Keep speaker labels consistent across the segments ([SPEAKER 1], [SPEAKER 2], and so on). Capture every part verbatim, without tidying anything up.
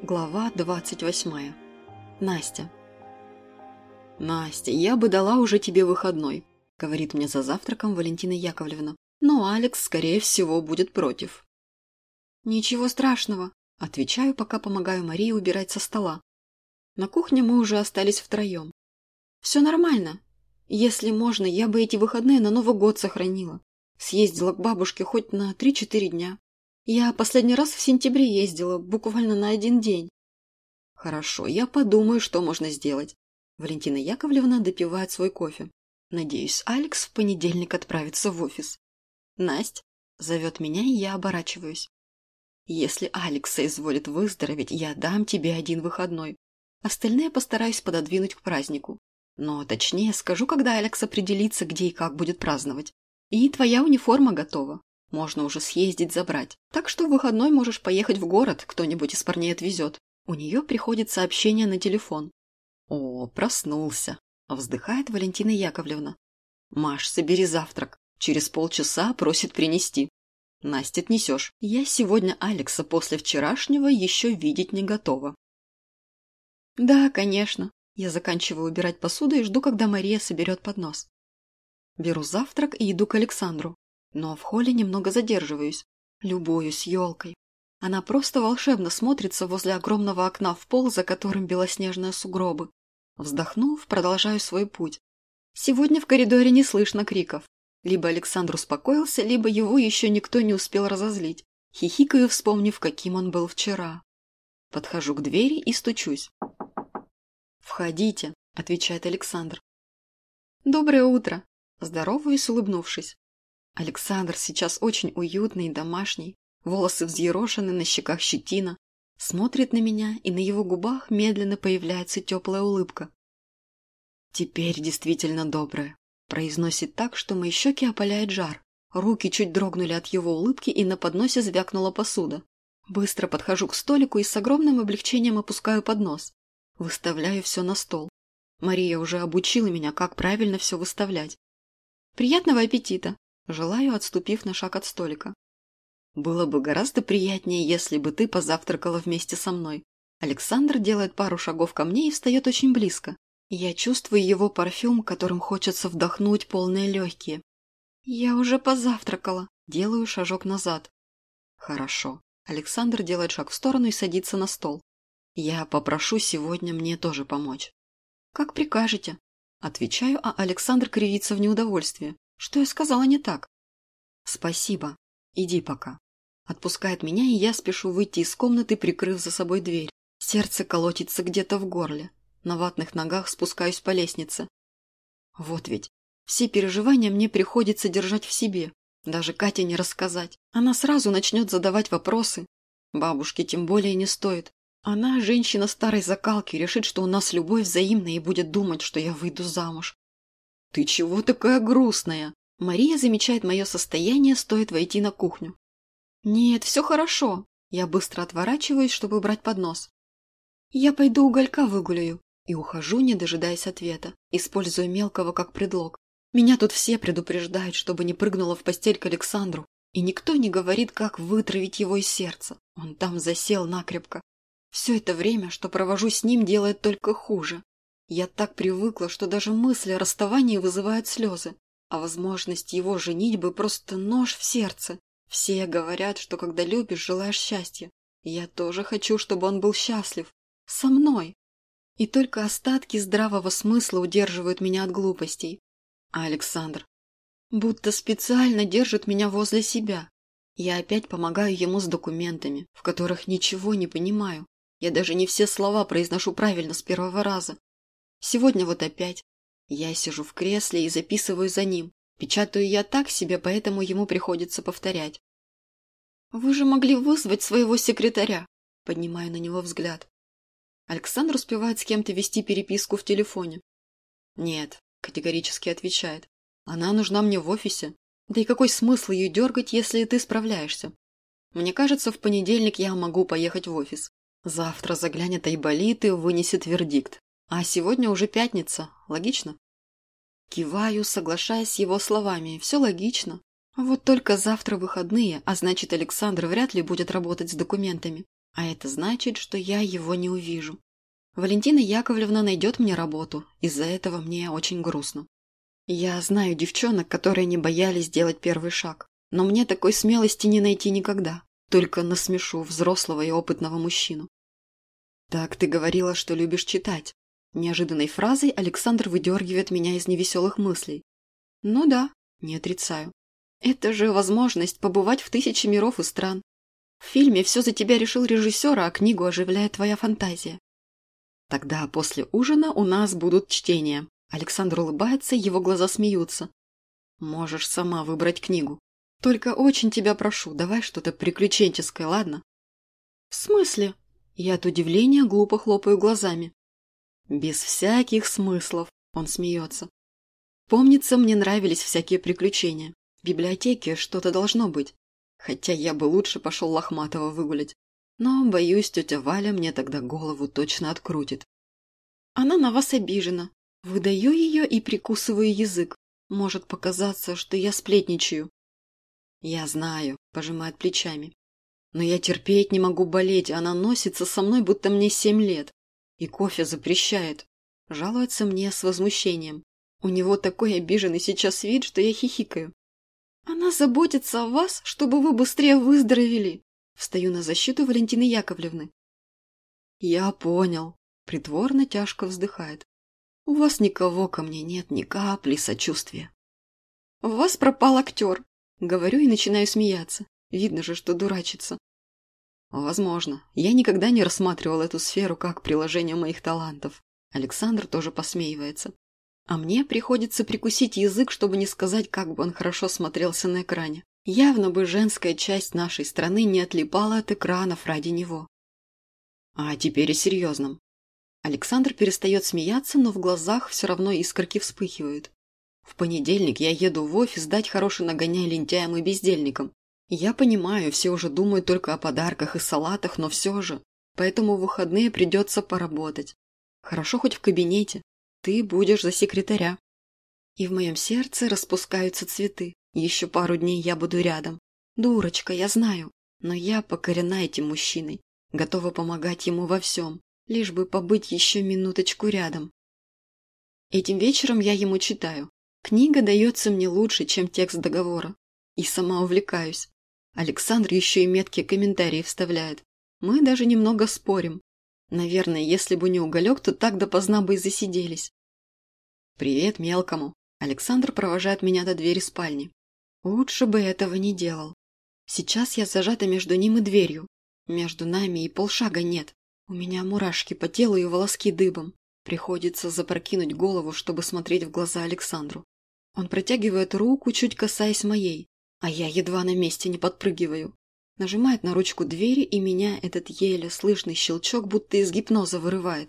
[SPEAKER 1] Глава двадцать восьмая. Настя. «Настя, я бы дала уже тебе выходной», — говорит мне за завтраком Валентина Яковлевна. «Но Алекс, скорее всего, будет против». «Ничего страшного», — отвечаю, пока помогаю Марии убирать со стола. На кухне мы уже остались втроем. «Все нормально. Если можно, я бы эти выходные на Новый год сохранила. Съездила к бабушке хоть на три-четыре дня. Я последний раз в сентябре ездила, буквально на один день». «Хорошо, я подумаю, что можно сделать». Валентина Яковлевна допивает свой кофе. «Надеюсь, Алекс в понедельник отправится в офис». «Насть», — зовет меня, и я оборачиваюсь. «Если Алекс соизволит выздороветь, я дам тебе один выходной. Остальные постараюсь пододвинуть к празднику. Но точнее скажу, когда Алекс определится, где и как будет праздновать. И твоя униформа готова. Можно уже съездить забрать. Так что в выходной можешь поехать в город, кто-нибудь из парней отвезет». У нее приходит сообщение на телефон. «О, проснулся», — вздыхает Валентина Яковлевна. «Маш, собери завтрак. Через полчаса просит принести. Настя, отнесешь. Я сегодня Алекса после вчерашнего еще видеть не готова». «Да, конечно». Я заканчиваю убирать посуду и жду, когда Мария соберет поднос. Беру завтрак и иду к Александру. Но в холле немного задерживаюсь. Любуюсь елкой. Она просто волшебно смотрится возле огромного окна в пол, за которым белоснежные сугробы. Вздохнув, продолжаю свой путь. Сегодня в коридоре не слышно криков. Либо Александр успокоился, либо его еще никто не успел разозлить. Хихикаю, вспомнив, каким он был вчера. Подхожу к двери и стучусь. «Входите», — отвечает Александр. «Доброе утро», — здороваюсь, улыбнувшись. Александр сейчас очень уютный и домашний. Волосы взъерошены, на щеках щетина. Смотрит на меня, и на его губах медленно появляется теплая улыбка. «Теперь действительно доброе», — произносит так, что мои щеки опаляет жар. Руки чуть дрогнули от его улыбки, и на подносе звякнула посуда. Быстро подхожу к столику и с огромным облегчением опускаю поднос. Выставляю все на стол. Мария уже обучила меня, как правильно все выставлять. «Приятного аппетита!» — желаю, отступив на шаг от столика. «Было бы гораздо приятнее, если бы ты позавтракала вместе со мной». Александр делает пару шагов ко мне и встает очень близко. Я чувствую его парфюм, которым хочется вдохнуть полные легкие. «Я уже позавтракала». Делаю шажок назад. «Хорошо». Александр делает шаг в сторону и садится на стол. «Я попрошу сегодня мне тоже помочь». «Как прикажете». Отвечаю, а Александр кривится в неудовольствии. Что я сказала не так? «Спасибо. Иди пока». Отпускает меня, и я спешу выйти из комнаты, прикрыв за собой дверь. Сердце колотится где-то в горле. На ватных ногах спускаюсь по лестнице. Вот ведь, все переживания мне приходится держать в себе. Даже Кате не рассказать. Она сразу начнет задавать вопросы. Бабушке тем более не стоит. Она, женщина старой закалки, решит, что у нас любовь взаимная, и будет думать, что я выйду замуж. «Ты чего такая грустная?» Мария замечает мое состояние, стоит войти на кухню. «Нет, все хорошо». Я быстро отворачиваюсь, чтобы убрать поднос. «Я пойду уголька выгуляю». И ухожу, не дожидаясь ответа, используя мелкого как предлог. Меня тут все предупреждают, чтобы не прыгнула в постель к Александру. И никто не говорит, как вытравить его из сердца. Он там засел накрепко. Все это время, что провожу с ним, делает только хуже. Я так привыкла, что даже мысли о расставании вызывают слезы. А возможность его женитьбы просто нож в сердце. Все говорят, что когда любишь, желаешь счастья. Я тоже хочу, чтобы он был счастлив. Со мной. И только остатки здравого смысла удерживают меня от глупостей. А Александр будто специально держит меня возле себя. Я опять помогаю ему с документами, в которых ничего не понимаю. Я даже не все слова произношу правильно с первого раза. Сегодня вот опять. Я сижу в кресле и записываю за ним. Печатаю я так себе, поэтому ему приходится повторять. «Вы же могли вызвать своего секретаря», — поднимаю на него взгляд. Александр успевает с кем-то вести переписку в телефоне. «Нет», — категорически отвечает. «Она нужна мне в офисе. Да и какой смысл ее дергать, если ты справляешься? Мне кажется, в понедельник я могу поехать в офис. Завтра заглянет Айболит и вынесет вердикт. А сегодня уже пятница. Логично?» Киваю, соглашаясь с его словами. Все логично. Вот только завтра выходные, а значит, Александр вряд ли будет работать с документами. А это значит, что я его не увижу. Валентина Яковлевна найдет мне работу, из-за этого мне очень грустно. Я знаю девчонок, которые не боялись делать первый шаг, но мне такой смелости не найти никогда, только насмешу взрослого и опытного мужчину. «Так ты говорила, что любишь читать». Неожиданной фразой Александр выдергивает меня из невеселых мыслей. «Ну да, не отрицаю. Это же возможность побывать в тысячи миров и стран. В фильме все за тебя решил режиссер, а книгу оживляет твоя фантазия. Тогда после ужина у нас будут чтения». Александр улыбается, его глаза смеются. «Можешь сама выбрать книгу. Только очень тебя прошу, давай что-то приключенческое, ладно?» «В смысле?» Я от удивления глупо хлопаю глазами. «Без всяких смыслов», — он смеется. «Помнится, мне нравились всякие приключения. В библиотеке что-то должно быть. Хотя я бы лучше пошел Лохматова выгулять. Но, боюсь, тетя Валя мне тогда голову точно открутит. Она на вас обижена. Выдаю ее и прикусываю язык. Может показаться, что я сплетничаю». «Я знаю», — пожимает плечами. «Но я терпеть не могу болеть, она носится со мной, будто мне семь лет. И кофе запрещает». Жалуется мне с возмущением. У него такой обиженный сейчас вид, что я хихикаю. «Она заботится о вас, чтобы вы быстрее выздоровели». Встаю на защиту Валентины Яковлевны. «Я понял», — притворно тяжко вздыхает. «У вас никого ко мне нет, ни капли сочувствия». «У вас пропал актер», — говорю и начинаю смеяться. Видно же, что дурачится. «Возможно. Я никогда не рассматривал эту сферу как приложение моих талантов». Александр тоже посмеивается. А мне приходится прикусить язык, чтобы не сказать, как бы он хорошо смотрелся на экране. Явно бы женская часть нашей страны не отлипала от экранов ради него. А теперь о серьезном. Александр перестает смеяться, но в глазах все равно искорки вспыхивают. В понедельник я еду в офис дать хороший нагоняй лентяям и бездельникам. Я понимаю, все уже думают только о подарках и салатах, но все же. Поэтому в выходные придется поработать. Хорошо хоть в кабинете. Ты будешь за секретаря. И в моем сердце распускаются цветы. Еще пару дней я буду рядом. Дурочка, я знаю. Но я покорена этим мужчиной. Готова помогать ему во всем. Лишь бы побыть еще минуточку рядом. Этим вечером я ему читаю. Книга дается мне лучше, чем текст договора. И сама увлекаюсь. Александр еще и меткие комментарии вставляет. Мы даже немного спорим. Наверное, если бы не уголек, то так допоздна бы и засиделись. «Привет мелкому». Александр провожает меня до двери спальни. Лучше бы этого не делал. Сейчас я зажата между ним и дверью. Между нами и полшага нет. У меня мурашки по телу и волоски дыбом. Приходится запрокинуть голову, чтобы смотреть в глаза Александру. Он протягивает руку, чуть касаясь моей, а я едва на месте не подпрыгиваю. Нажимает на ручку двери, и меня этот еле слышный щелчок будто из гипноза вырывает.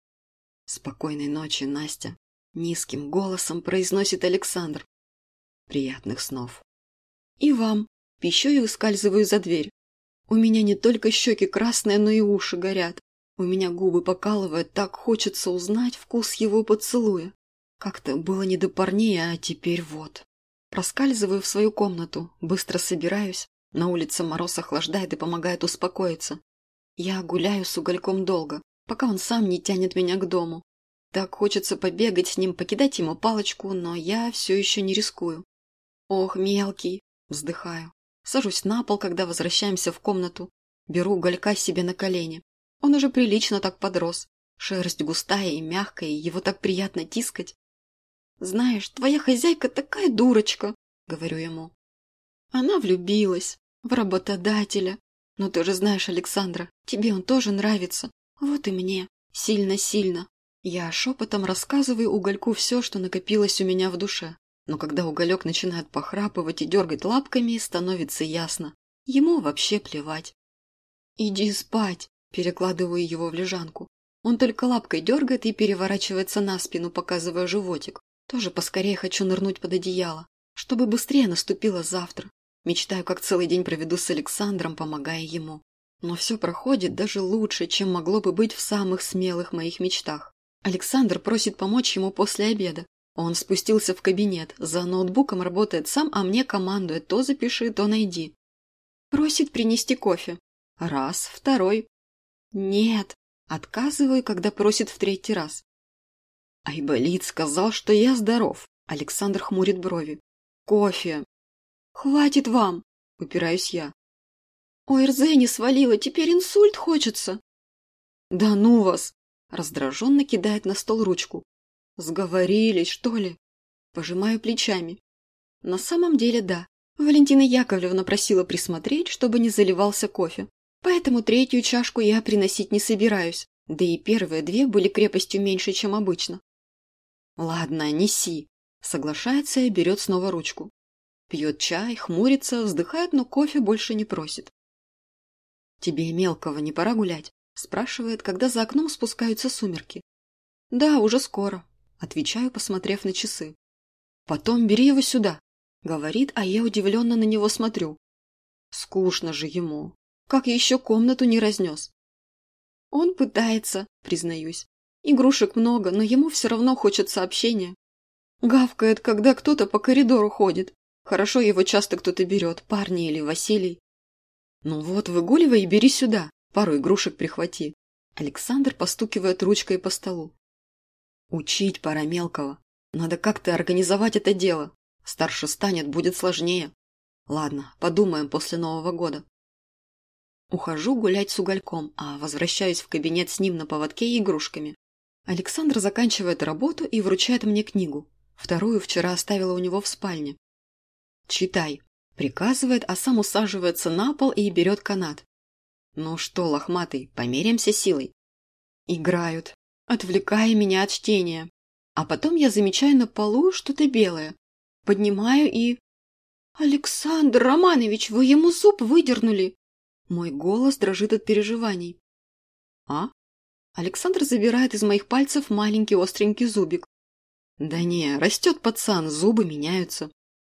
[SPEAKER 1] «Спокойной ночи, Настя», — низким голосом произносит Александр. «Приятных снов». «И вам», — пищу и выскальзываю за дверь. У меня не только щеки красные, но и уши горят. У меня губы покалывают, так хочется узнать вкус его поцелуя. Как-то было не до парней, а теперь вот. Проскальзываю в свою комнату, быстро собираюсь. На улице мороз охлаждает и помогает успокоиться. Я гуляю с угольком долго, пока он сам не тянет меня к дому. Так хочется побегать с ним, покидать ему палочку, но я все еще не рискую. «Ох, мелкий!» – вздыхаю. Сажусь на пол, когда возвращаемся в комнату. Беру уголька себе на колени. Он уже прилично так подрос. Шерсть густая и мягкая, и его так приятно тискать. «Знаешь, твоя хозяйка такая дурочка», — говорю ему. «Она влюбилась в работодателя. Но ты же знаешь Александра, тебе он тоже нравится. Вот и мне. Сильно-сильно». Я шепотом рассказываю угольку все, что накопилось у меня в душе. Но когда уголек начинает похрапывать и дергать лапками, становится ясно. Ему вообще плевать. «Иди спать», — перекладываю его в лежанку. Он только лапкой дергает и переворачивается на спину, показывая животик. Тоже поскорее хочу нырнуть под одеяло, чтобы быстрее наступило завтра. Мечтаю, как целый день проведу с Александром, помогая ему. Но все проходит даже лучше, чем могло бы быть в самых смелых моих мечтах. Александр просит помочь ему после обеда. Он спустился в кабинет, за ноутбуком работает сам, а мне командует: то запиши, то найди. Просит принести кофе. Раз, второй. Нет. Отказываю, когда просит в третий раз. Айболит сказал, что я здоров. Александр хмурит брови. Кофе. Хватит вам, упираюсь я. ОРЗ не свалило, теперь инсульт хочется. Да ну вас! Раздраженно кидает на стол ручку. Сговорились, что ли? Пожимаю плечами. На самом деле да. Валентина Яковлевна просила присмотреть, чтобы не заливался кофе. Поэтому третью чашку я приносить не собираюсь. Да и первые две были крепостью меньше, чем обычно. Ладно, неси. Соглашается и берет снова ручку. Пьет чай, хмурится, вздыхает, но кофе больше не просит. Тебе мелкого не пора гулять? Спрашивает, когда за окном спускаются сумерки. Да, уже скоро. Отвечаю, посмотрев на часы. Потом бери его сюда. Говорит, а я удивленно на него смотрю. Скучно же ему. Как еще комнату не разнес. Он пытается, признаюсь. Игрушек много, но ему все равно хочется общения. Гавкает, когда кто-то по коридору ходит. Хорошо его часто кто-то берет, парни или Василий. Ну вот, выгуливай и бери сюда. Пару игрушек прихвати. Александр постукивает ручкой по столу. Учить пора мелкого. Надо как-то организовать это дело. Старше станет, будет сложнее. Ладно, подумаем после Нового года. Ухожу гулять с Угольком, а возвращаюсь в кабинет с ним на поводке и игрушками. Александр заканчивает работу и вручает мне книгу. Вторую вчера оставила у него в спальне. «Читай», — приказывает, а сам усаживается на пол и берет канат. «Ну что, лохматый, померимся силой?» Играют, отвлекая меня от чтения. А потом я замечаю на полу что-то белое. Поднимаю и... «Александр Романович, вы ему зуб выдернули!» Мой голос дрожит от переживаний. «А?» Александр забирает из моих пальцев маленький остренький зубик. «Да не, растет пацан, зубы меняются».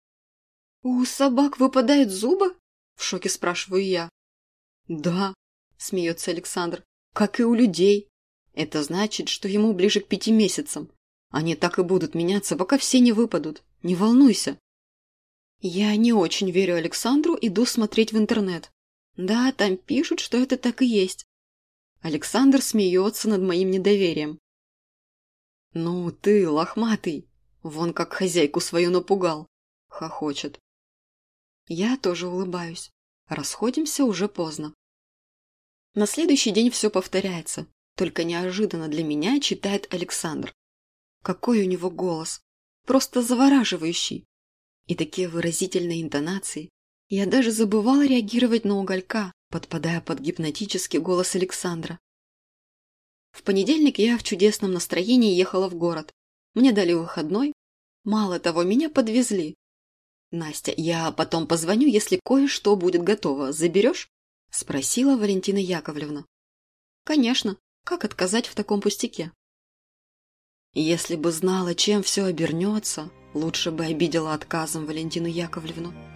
[SPEAKER 1] «У собак выпадают зубы?» – в шоке спрашиваю я. «Да», – смеется Александр, – «как и у людей. Это значит, что ему ближе к пяти месяцам. Они так и будут меняться, пока все не выпадут. Не волнуйся». Я не очень верю Александру, иду смотреть в интернет. Да, там пишут, что это так и есть. Александр смеется над моим недоверием. «Ну ты, лохматый, вон как хозяйку свою напугал», – хохочет. Я тоже улыбаюсь. Расходимся уже поздно. На следующий день все повторяется, только неожиданно для меня читает Александр. Какой у него голос! Просто завораживающий! И такие выразительные интонации. Я даже забывала реагировать на Уголька, подпадая под гипнотический голос Александра. В понедельник я в чудесном настроении ехала в город. Мне дали выходной. Мало того, меня подвезли. «Настя, я потом позвоню, если кое-что будет готово. Заберешь?» – спросила Валентина Яковлевна. «Конечно. Как отказать в таком пустяке?» Если бы знала, чем все обернется, лучше бы обидела отказом Валентину Яковлевну.